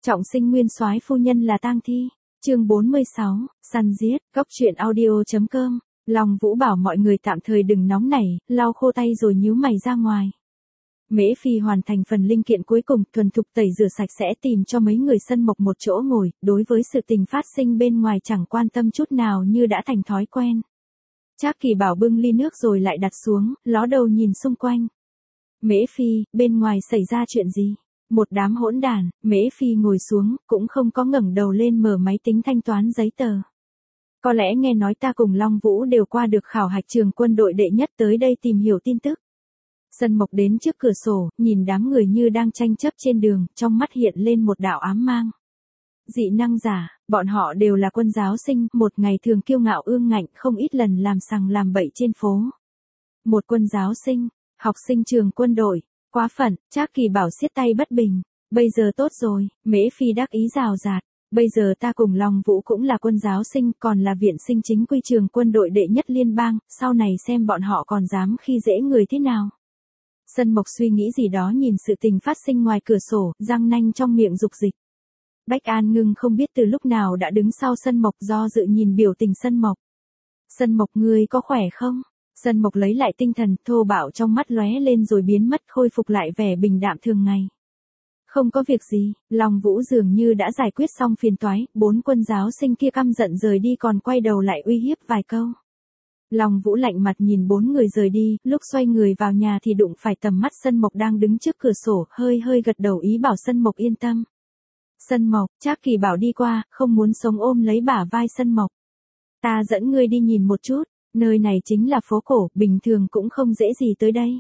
Trọng sinh nguyên soái phu nhân là tang thi. Chương 46, săn giết. Góc truyện audio.com. Long Vũ bảo mọi người tạm thời đừng nóng nảy, lau khô tay rồi nhíu mày ra ngoài. Mễ Phi hoàn thành phần linh kiện cuối cùng, thuần thục tẩy rửa sạch sẽ tìm cho mấy người Sân Mộc một chỗ ngồi, đối với sự tình phát sinh bên ngoài chẳng quan tâm chút nào như đã thành thói quen. Trác Kỳ Bảo bưng ly nước rồi lại đặt xuống, ló đầu nhìn xung quanh. Mễ Phi, bên ngoài xảy ra chuyện gì? Một đám hỗn đản. Mễ Phi ngồi xuống, cũng không có ngẩng đầu lên mở máy tính thanh toán giấy tờ. Có lẽ nghe nói ta cùng Long Vũ đều qua được khảo hạch trường quân đội đệ nhất tới đây tìm hiểu tin tức. Sân Mộc đến trước cửa sổ, nhìn đám người như đang tranh chấp trên đường, trong mắt hiện lên một đạo ám mang. Dị năng giả, bọn họ đều là quân giáo sinh, một ngày thường kiêu ngạo ương ngạnh, không ít lần làm sằng làm bậy trên phố. Một quân giáo sinh, học sinh trường quân đội, quá phận. Trác Kỳ Bảo siết tay bất bình. Bây giờ tốt rồi, Mễ Phi đắc ý rào rạt. Bây giờ ta cùng Long Vũ cũng là quân giáo sinh, còn là viện sinh chính quy trường quân đội đệ nhất liên bang, sau này xem bọn họ còn dám khi dễ người thế nào. Sân Mộc suy nghĩ gì đó nhìn sự tình phát sinh ngoài cửa sổ, răng nanh trong miệng dục dịch. Bách An Ngưng không biết từ lúc nào đã đứng sau Sân Mộc do dự nhìn biểu tình Sân Mộc. Sân Mộc ngươi có khỏe không? Sân Mộc lấy lại tinh thần, thô bạo trong mắt lóe lên rồi biến mất, khôi phục lại vẻ bình đạm thường ngày. Không có việc gì, Long Vũ dường như đã giải quyết xong phiền toái, 4 quân giáo sinh kia căm giận rời đi còn quay đầu lại uy hiếp vài câu. Long Vũ lạnh mặt nhìn 4 người rời đi, lúc xoay người vào nhà thì đụng phải tầm mắt Sân Mộc đang đứng trước cửa sổ, hơi gật đầu ý bảo Sân Mộc yên tâm. Sân Mộc, Trác Kỳ Bảo đi qua, không muốn sống ôm lấy bả vai Sân Mộc. Ta dẫn ngươi đi nhìn một chút, nơi này chính là phố cổ, bình thường cũng không dễ gì tới đây.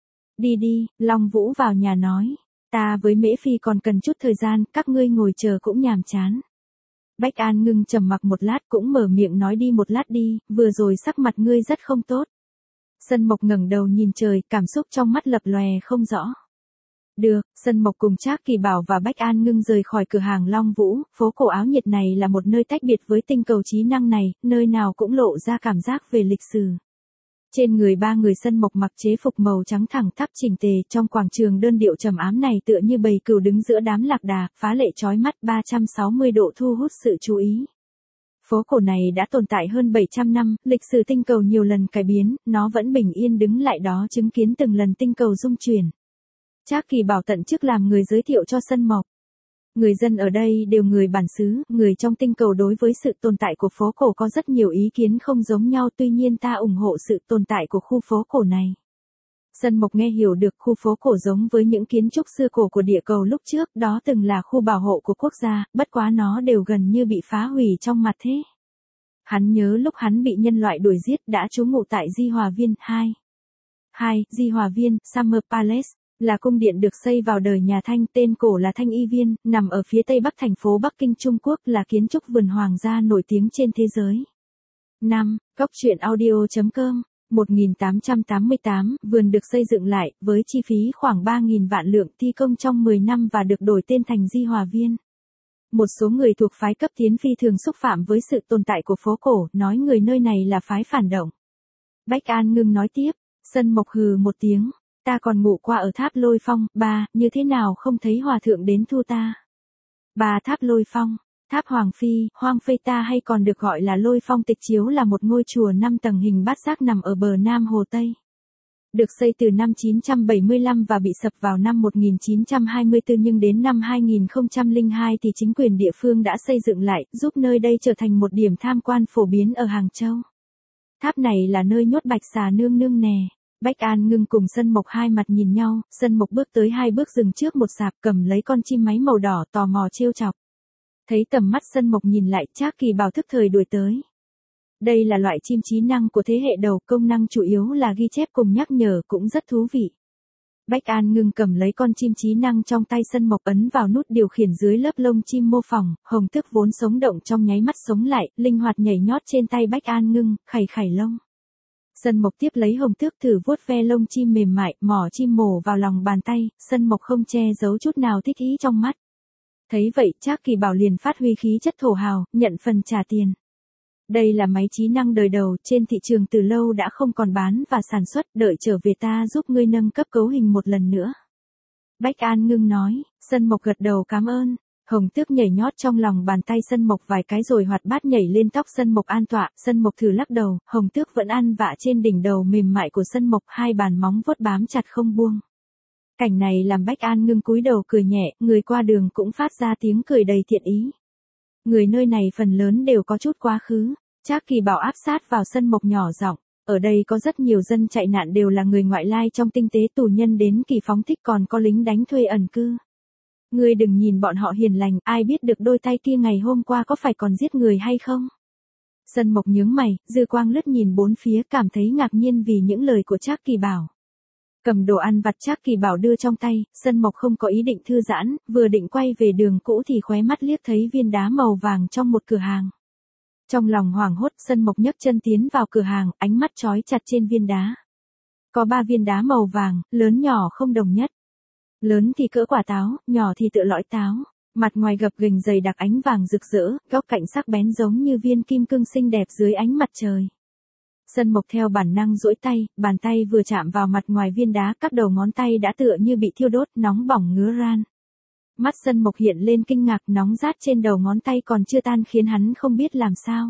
Đi, Long Vũ vào nhà nói. Ta với Mễ Phi còn cần chút thời gian, các ngươi ngồi chờ cũng nhàm chán. Bách An Ngưng trầm mặc một lát cũng mở miệng nói đi một lát đi, vừa rồi sắc mặt ngươi rất không tốt. Sân Mộc ngẩng đầu nhìn trời, cảm xúc trong mắt lập lòe không rõ. Được, Sân Mộc cùng Trác Kỳ Bảo và Bách An Ngưng rời khỏi cửa hàng Long Vũ, phố cổ áo nhiệt này là một nơi tách biệt với tinh cầu trí năng này, nơi nào cũng lộ ra cảm giác về lịch sử. Trên người 3 người Sân Mộc mặc chế phục màu trắng thẳng tắp chỉnh tề, trong quảng trường đơn điệu trầm ám này tựa như bầy cừu đứng giữa đám lạc đà, phá lệ chói mắt 360 độ thu hút sự chú ý. Phố cổ này đã tồn tại hơn 700 năm, lịch sử tinh cầu nhiều lần cải biến, nó vẫn bình yên đứng lại đó chứng kiến từng lần tinh cầu rung chuyển. Trác Kỳ Bảo tận chức làm người giới thiệu cho Sân Mộc. Người dân ở đây đều người bản xứ, người trong tinh cầu đối với sự tồn tại của phố cổ có rất nhiều ý kiến không giống nhau, tuy nhiên ta ủng hộ sự tồn tại của khu phố cổ này. Sân Mộc nghe hiểu được khu phố cổ giống với những kiến trúc xưa cổ của địa cầu lúc trước, đó từng là khu bảo hộ của quốc gia, bất quá nó đều gần như bị phá hủy trong mặt thế. Hắn nhớ lúc hắn bị nhân loại đuổi giết đã trú ngụ tại Di Hòa Viên 2. Di Hòa Viên, Summer Palace. Là cung điện được xây vào đời nhà Thanh, tên cổ là Thanh Y Viên, nằm ở phía tây bắc thành phố Bắc Kinh Trung Quốc, là kiến trúc vườn hoàng gia nổi tiếng trên thế giới. 5. Góc truyện audio.com. 1888, vườn được xây dựng lại, với chi phí khoảng 3.000 vạn lượng, thi công trong 10 năm và được đổi tên thành Di Hòa Viên. Một số người thuộc phái cấp tiến phi thường xúc phạm với sự tồn tại của phố cổ, nói người nơi này là phái phản động. Bách An Ngưng nói tiếp, Sân Mộc hừ một tiếng. Ta còn ngủ qua ở tháp Lôi Phong, như thế nào không thấy hòa thượng đến thu ta. Tháp Lôi Phong, tháp Hoàng Phi, Hoang Phây ta hay còn được gọi là Lôi Phong Tịch Chiếu là một ngôi chùa 5 tầng hình bát giác nằm ở bờ Nam Hồ Tây. Được xây từ năm 975 và bị sập vào năm 1924 nhưng đến năm 2002 thì chính quyền địa phương đã xây dựng lại, giúp nơi đây trở thành một điểm tham quan phổ biến ở Hàng Châu. Tháp này là nơi nhốt Bạch Xà nương nương nè. Bách An Ngưng cùng Sân Mộc hai mặt nhìn nhau, Sân Mộc bước tới 2 bước dừng trước một sạp cầm lấy con chim máy màu đỏ tò mò trêu chọc. Thấy tầm mắt Sân Mộc nhìn lại, Trác Kỳ Bảo thức thời đuổi tới. Đây là loại chim trí năng của thế hệ đầu, công năng chủ yếu là ghi chép cùng nhắc nhở cũng rất thú vị. Bách An Ngưng cầm lấy con chim trí năng trong tay Sân Mộc ấn vào nút điều khiển dưới lớp lông chim mô phỏng, hồng tước vốn sống động trong nháy mắt sống lại, linh hoạt nhảy nhót trên tay Bách An Ngưng, khẩy lông. Sân Mộc tiếp lấy hồng tước thử vuốt ve lông chim mềm mại, mỏ chim mổ vào lòng bàn tay, Sân Mộc không che giấu chút nào thích ý trong mắt. Thấy vậy, Trác Kỳ Bảo liền phát huy khí chất thổ hào, nhận phần trả tiền. Đây là máy trí năng đời đầu, trên thị trường từ lâu đã không còn bán và sản xuất, đợi trở về ta giúp ngươi nâng cấp cấu hình một lần nữa. Bách An Ngưng nói, Sân Mộc gật đầu cảm ơn. Hồng Tước nhảy nhót trong lòng bàn tay Sân Mộc vài cái rồi hoạt bát nhảy lên tóc Sân Mộc an tọa, Sân Mộc thử lắc đầu, Hồng Tước vẫn ăn vạ trên đỉnh đầu mềm mại của Sân Mộc, hai bàn móng vuốt bám chặt không buông. Cảnh này làm Bách An Ngưng cúi đầu cười nhẹ, người qua đường cũng phát ra tiếng cười đầy thiện ý. Người nơi này phần lớn đều có chút quá khứ. Trác Kỳ Bảo áp sát vào Sân Mộc nhỏ giọng, ở đây có rất nhiều dân chạy nạn đều là người ngoại lai trong tinh tế, tù nhân đến kỳ phóng thích, còn có lính đánh thuê ẩn cư. Ngươi đừng nhìn bọn họ hiền lành, ai biết được đôi tay kia ngày hôm qua có phải còn giết người hay không? Sân Mộc nhướng mày, dư quang lướt nhìn bốn phía, cảm thấy ngạc nhiên vì những lời của Trác Kỳ Bảo. Cầm đồ ăn vặt Trác Kỳ Bảo đưa trong tay, Sân Mộc không có ý định thư giãn, vừa định quay về đường cũ thì khóe mắt liếc thấy viên đá màu vàng trong một cửa hàng. Trong lòng hoảng hốt, Sân Mộc nhấc chân tiến vào cửa hàng, ánh mắt trói chặt trên viên đá. Có 3 viên đá màu vàng, lớn nhỏ không đồng nhất. Lớn thì cỡ quả táo, nhỏ thì tựa lõi táo. Mặt ngoài gập ghềnh dày đặc ánh vàng rực rỡ, góc cạnh sắc bén giống như viên kim cương xinh đẹp dưới ánh mặt trời. Sân Mộc theo bản năng duỗi tay, bàn tay vừa chạm vào mặt ngoài viên đá, các đầu ngón tay đã tựa như bị thiêu đốt, nóng bỏng ngứa ran. Mắt Sân Mộc hiện lên kinh ngạc, nóng rát trên đầu ngón tay còn chưa tan khiến hắn không biết làm sao.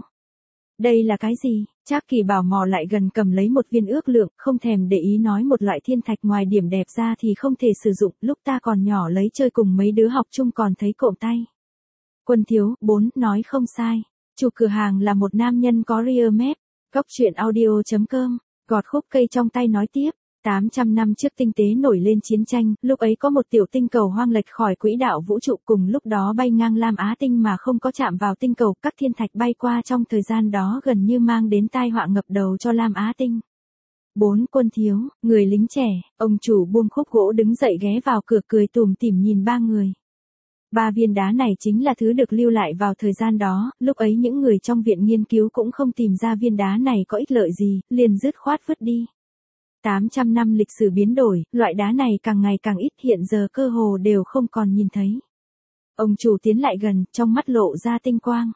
Đây là cái gì? Trác Kỳ Bảo mò lại gần cầm lấy một viên ước lượng, không thèm để ý nói, một loại thiên thạch, ngoài điểm đẹp ra thì không thể sử dụng, lúc ta còn nhỏ lấy chơi cùng mấy đứa học chung còn thấy cộm tay. Quân Thiếu, 4, nói không sai. Chủ cửa hàng là một nam nhân có rear map. Góc truyện audio.com, gọt khúc cây trong tay nói tiếp. 800 năm trước tinh tế nổi lên chiến tranh, lúc ấy có một tiểu tinh cầu hoang lệch khỏi quỹ đạo vũ trụ, cùng lúc đó bay ngang Lam Á tinh mà không có chạm vào tinh cầu, các thiên thạch bay qua trong thời gian đó gần như mang đến tai họa ngập đầu cho Lam Á tinh. 4. Quân Thiếu, người lính trẻ, ông chủ buông khúc gỗ đứng dậy ghé vào cửa cười tủm tỉm nhìn 3 người. 3 viên đá này chính là thứ được lưu lại vào thời gian đó, lúc ấy những người trong viện nghiên cứu cũng không tìm ra viên đá này có ích lợi gì, liền dứt khoát vứt đi. 800 năm lịch sử biến đổi, loại đá này càng ngày càng ít, hiện giờ cơ hồ đều không còn nhìn thấy. Ông chủ tiến lại gần, trong mắt lộ ra tinh quang.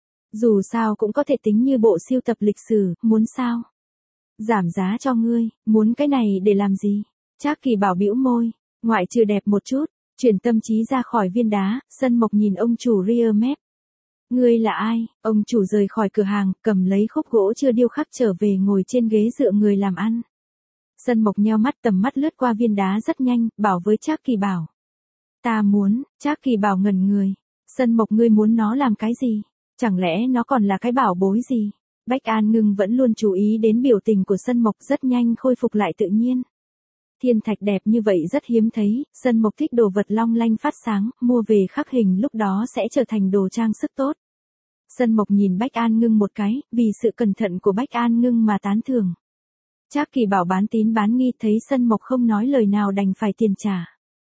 Dù sao cũng có thể tính như bộ sưu tập lịch sử, muốn sao? Giảm giá cho ngươi, muốn cái này để làm gì? Trác Kỳ Bảo bĩu môi, ngoại trừ đẹp một chút, chuyển tâm trí ra khỏi viên đá, Sân Mộc nhìn ông chủ rear map. Ngươi là ai? Ông chủ rời khỏi cửa hàng, cầm lấy khúc gỗ chưa điêu khắc trở về ngồi trên ghế dựa người làm ăn. Sân Mộc nheo mắt, tầm mắt lướt qua viên đá rất nhanh, bảo với Trác Kỳ Bảo. Ta muốn. Trác Kỳ Bảo ngẩn người. Sân Mộc, ngươi muốn nó làm cái gì? Chẳng lẽ nó còn là cái bảo bối gì? Bách An Ngưng vẫn luôn chú ý đến biểu tình của Sân Mộc, rất nhanh khôi phục lại tự nhiên. Thiên thạch đẹp như vậy rất hiếm thấy, Sân Mộc thích đồ vật long lanh phát sáng, mua về khắc hình lúc đó sẽ trở thành đồ trang sức tốt. Sân Mộc nhìn Bách An Ngưng một cái, vì sự cẩn thận của Bách An Ngưng mà tán thưởng. Trác Kỳ Bảo bán tín bán nghi, thấy Sân Mộc không nói lời nào đành phải tiền trả.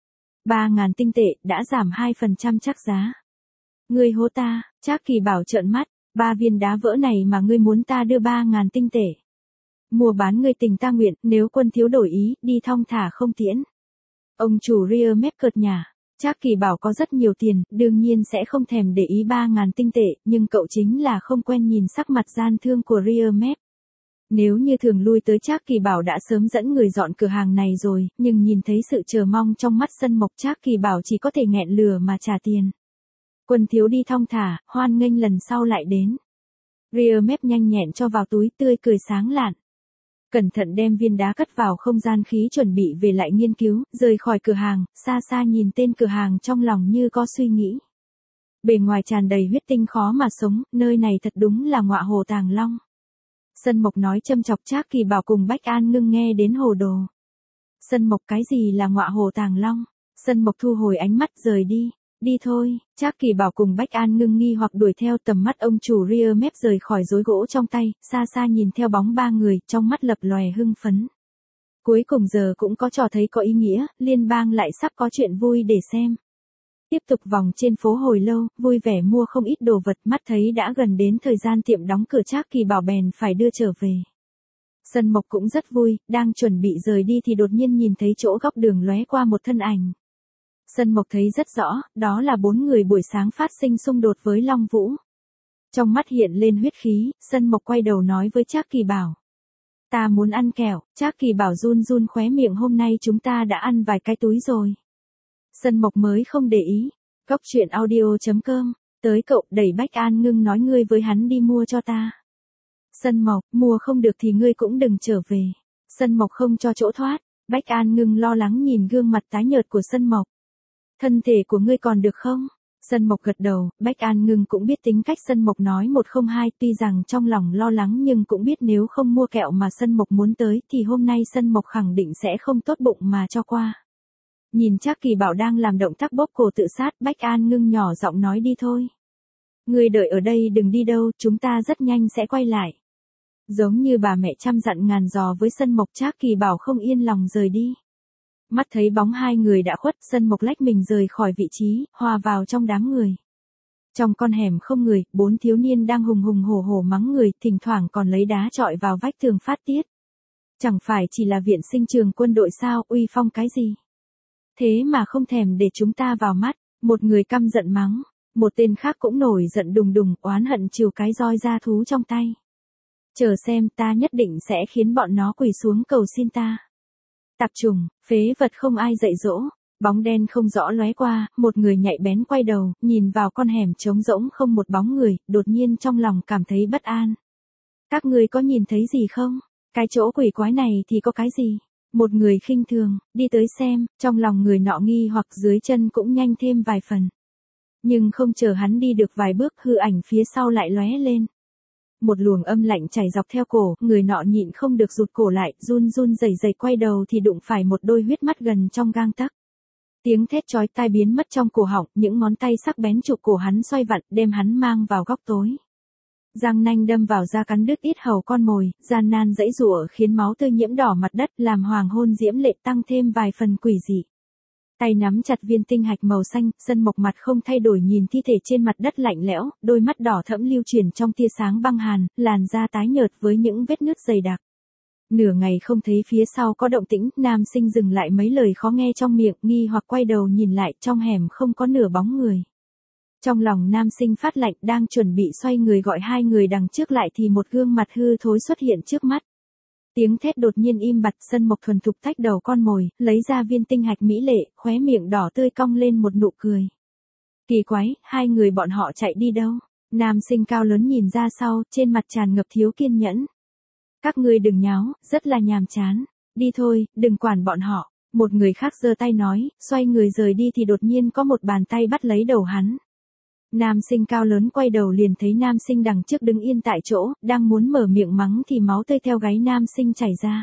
3.000 tinh tệ, đã giảm 2% chắc giá. Ngươi hố ta? Trác Kỳ Bảo trợn mắt, 3 viên đá vỡ này mà ngươi muốn ta đưa 3.000 tinh tệ. Mua bán ngươi tình ta nguyện, nếu Quân Thiếu đổi ý, đi thong thả không tiễn. Ông chủ rear map cợt nhả. Trác Kỳ Bảo có rất nhiều tiền, đương nhiên sẽ không thèm để ý 3.000 tinh tệ, nhưng cậu chính là không quen nhìn sắc mặt gian thương của rear map. Nếu như thường lui tới, Trác Kỳ Bảo đã sớm dẫn người dọn cửa hàng này rồi, nhưng nhìn thấy sự chờ mong trong mắt Sân Mộc, Trác Kỳ Bảo chỉ có thể nghẹn lửa mà trả tiền. Quân Thiếu đi thong thả, hoan nghênh lần sau lại đến. Rear map nhanh nhẹn cho vào túi, tươi cười sáng lạn. Cẩn thận đem viên đá cất vào không gian khí, chuẩn bị về lại nghiên cứu, rời khỏi cửa hàng, xa xa nhìn tên cửa hàng trong lòng như có suy nghĩ. Bề ngoài tràn đầy huyết tinh khó mà sống, nơi này thật đúng là ngọa hồ tàng long. Sân Mộc nói châm chọc, Trác Kỳ Bảo cùng Bách An Ngưng nghe đến hồ đồ. Sân Mộc, cái gì là ngọa hồ tàng long? Sân Mộc thu hồi ánh mắt rời đi. Đi thôi. Trác Kỳ Bảo cùng Bách An Ngưng nghi hoặc đuổi theo, tầm mắt ông chủ rear map rời khỏi rối gỗ trong tay, xa xa nhìn theo bóng 3 người, trong mắt lập lòe hưng phấn. Cuối cùng giờ cũng có trò thấy có ý nghĩa, liên bang lại sắp có chuyện vui để xem. Tiếp tục vòng trên phố hồi lâu, vui vẻ mua không ít đồ vật, mắt thấy đã gần đến thời gian tiệm đóng cửa, Trác Kỳ Bảo bèn phải đưa trở về. Sân Mộc cũng rất vui, đang chuẩn bị rời đi thì đột nhiên nhìn thấy chỗ góc đường lóe qua một thân ảnh. Sân Mộc thấy rất rõ, đó là 4 người buổi sáng phát sinh xung đột với Long Vũ. Trong mắt hiện lên huyết khí, Sân Mộc quay đầu nói với Trác Kỳ Bảo. Ta muốn ăn kẹo. Trác Kỳ Bảo run run khóe miệng, hôm nay chúng ta đã ăn vài cái túi rồi. Sân Mộc mới không để ý. Góc truyện audio.com, tới cậu, đẩy Bách An Ngưng nói ngươi với hắn đi mua cho ta. Sân Mộc, mua không được thì ngươi cũng đừng trở về. Sân Mộc không cho chỗ thoát, Bách An Ngưng lo lắng nhìn gương mặt tái nhợt của Sân Mộc. Thân thể của ngươi còn được không? Sân Mộc gật đầu, Bách An Ngưng cũng biết tính cách Sân Mộc nói 102, tuy rằng trong lòng lo lắng nhưng cũng biết nếu không mua kẹo mà Sân Mộc muốn tới thì hôm nay Sân Mộc khẳng định sẽ không tốt bụng mà cho qua. Nhìn Trác Kỳ Bảo đang làm động tác bóp cổ tự sát, Bách An Ngưng nhỏ giọng nói đi thôi. Ngươi đợi ở đây đừng đi đâu, chúng ta rất nhanh sẽ quay lại. Giống như bà mẹ trăm dặn ngàn dò với Sân Mộc, Trác Kỳ Bảo không yên lòng rời đi. Mắt thấy bóng hai người đã khuất, Sân Mộc lách mình rời khỏi vị trí, hòa vào trong đám người. Trong con hẻm không người, 4 thiếu niên đang hùng hùng hổ hổ mắng người, thỉnh thoảng còn lấy đá chọi vào vách tường phát tiết. Chẳng phải chỉ là viện sinh trường quân đội sao, uy phong cái gì? Thế mà không thèm để chúng ta vào mắt, một người căm giận mắng, một tên khác cũng nổi giận đùng đùng, oán hận chiều cái roi da thú trong tay. Chờ xem, ta nhất định sẽ khiến bọn nó quỳ xuống cầu xin ta. Tạp trùng, phế vật không ai dạy dỗ. Bóng đen không rõ lóe qua, một người nhạy bén quay đầu, nhìn vào con hẻm trống rỗng không một bóng người, đột nhiên trong lòng cảm thấy bất an. Các ngươi có nhìn thấy gì không? Cái chỗ quỷ quái này thì có cái gì? Một người khinh thường, đi tới xem, trong lòng người nọ nghi hoặc dưới chân cũng nhanh thêm vài phần. Nhưng không chờ hắn đi được vài bước, hư ảnh phía sau lại lóe lên. Một luồng âm lạnh chảy dọc theo cổ, người nọ nhịn không được rụt cổ lại, run run rẩy rẩy quay đầu thì đụng phải một đôi huyết mắt gần trong gang tấc. Tiếng thét chói tai biến mất trong cổ họng, những ngón tay sắc bén chụp cổ hắn xoay vặn, đem hắn mang vào góc tối. Răng nanh đâm vào da cắn đứt yết hầu con mồi, gian nan giãy giụa khiến máu tươi nhiễm đỏ mặt đất, làm hoàng hôn diễm lệ tăng thêm vài phần quỷ dị. Tay nắm chặt viên tinh hạch màu xanh, Sân Mộc mặt không thay đổi nhìn thi thể trên mặt đất lạnh lẽo, đôi mắt đỏ thẫm lưu chuyển trong tia sáng băng hàn, làn da tái nhợt với những vết nứt dày đặc. Nửa ngày không thấy phía sau có động tĩnh, nam sinh dừng lại mấy lời khó nghe trong miệng, nghi hoặc quay đầu nhìn lại, trong hẻm không có nửa bóng người. Trong lòng nam sinh phát lạnh, đang chuẩn bị xoay người gọi hai người đằng trước lại thì một gương mặt hư thối xuất hiện trước mắt. Tiếng thét đột nhiên im bặt, Sân Mộc thuần thục tách đầu con mồi, lấy ra viên tinh hạch mỹ lệ, khóe miệng đỏ tươi cong lên một nụ cười. Kỳ quái, hai người bọn họ chạy đi đâu? Nam sinh cao lớn nhìn ra sau, trên mặt tràn ngập thiếu kiên nhẫn. Các ngươi đừng nháo, rất là nhàm chán. Đi thôi, đừng quản bọn họ. Một người khác giơ tay nói, xoay người rời đi thì đột nhiên có một bàn tay bắt lấy đầu hắn. Nam sinh cao lớn quay đầu liền thấy nam sinh đằng trước đứng yên tại chỗ, đang muốn mở miệng mắng thì máu tươi theo gáy nam sinh chảy ra.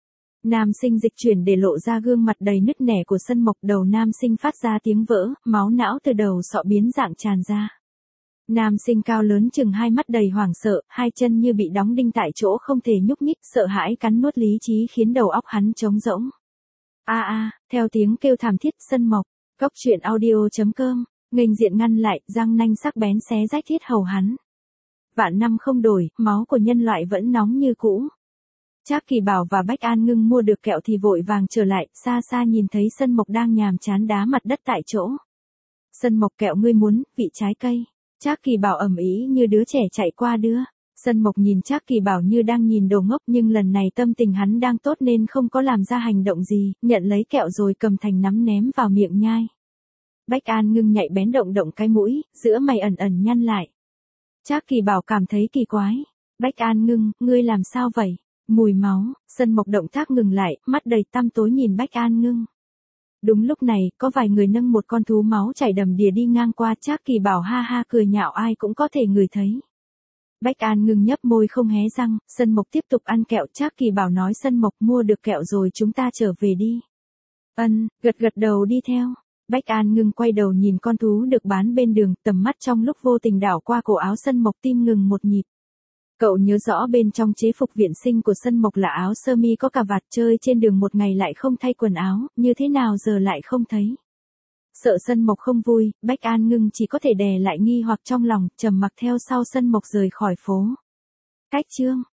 Nam sinh dịch chuyển để lộ ra gương mặt đầy nứt nẻ của Sân Mộc, đầu nam sinh phát ra tiếng vỡ, máu não từ đầu sọ biến dạng tràn ra. Nam sinh cao lớn chừng hai mắt đầy hoảng sợ, hai chân như bị đóng đinh tại chỗ không thể nhúc nhích, sợ hãi cắn nuốt lý trí khiến đầu óc hắn trống rỗng. Theo tiếng kêu thảm thiết, Sân Mộc, góc truyện audio.com, nghênh diện ngăn lại, răng nanh sắc bén xé rách thiết hầu hắn. Vạn năm không đổi, máu của nhân loại vẫn nóng như cũ. Trác Kỳ Bảo và Bách An Ngưng mua được kẹo thì vội vàng trở lại, xa xa nhìn thấy Sân Mộc đang nhàm chán đá mặt đất tại chỗ. Sân Mộc, kẹo ngươi muốn, vị trái cây. Trác Kỳ Bảo ầm ĩ như đứa trẻ chạy qua đưa. Sân Mộc nhìn Trác Kỳ Bảo như đang nhìn đồ ngốc, nhưng lần này tâm tình hắn đang tốt nên không có làm ra hành động gì, nhận lấy kẹo rồi cầm thành nắm ném vào miệng nhai. Bách An Ngưng nhạy bén động động cái mũi, giữa mày ẩn ẩn nhăn lại. Trác Kỳ Bảo cảm thấy kỳ quái. Bách An Ngưng, ngươi làm sao vậy? Mùi máu. Sân Mộc động tác ngừng lại, mắt đầy tăm tối nhìn Bách An Ngưng. Đúng lúc này, có vài người nâng một con thú máu chảy đầm đìa đi ngang qua, Trác Kỳ Bảo ha ha cười nhạo, ai cũng có thể ngửi thấy. Bách An Ngưng nhấp môi không hé răng, Sân Mộc tiếp tục ăn kẹo. Trác Kỳ Bảo nói, Sân Mộc, mua được kẹo rồi chúng ta trở về đi. Gật gật đầu đi theo. Bách An Ngưng quay đầu nhìn con thú được bán bên đường, tầm mắt trong lúc vô tình đảo qua cổ áo Sân Mộc, tim ngừng một nhịp. Cậu nhớ rõ bên trong chế phục viện sinh của Sân Mộc là áo sơ mi có cà vạt, chơi trên đường một ngày lại không thay quần áo, như thế nào giờ lại không thấy. Sợ Sân Mộc không vui, Bách An Ngưng chỉ có thể đè lại nghi hoặc trong lòng, trầm mặc theo sau Sân Mộc rời khỏi phố. Cách chương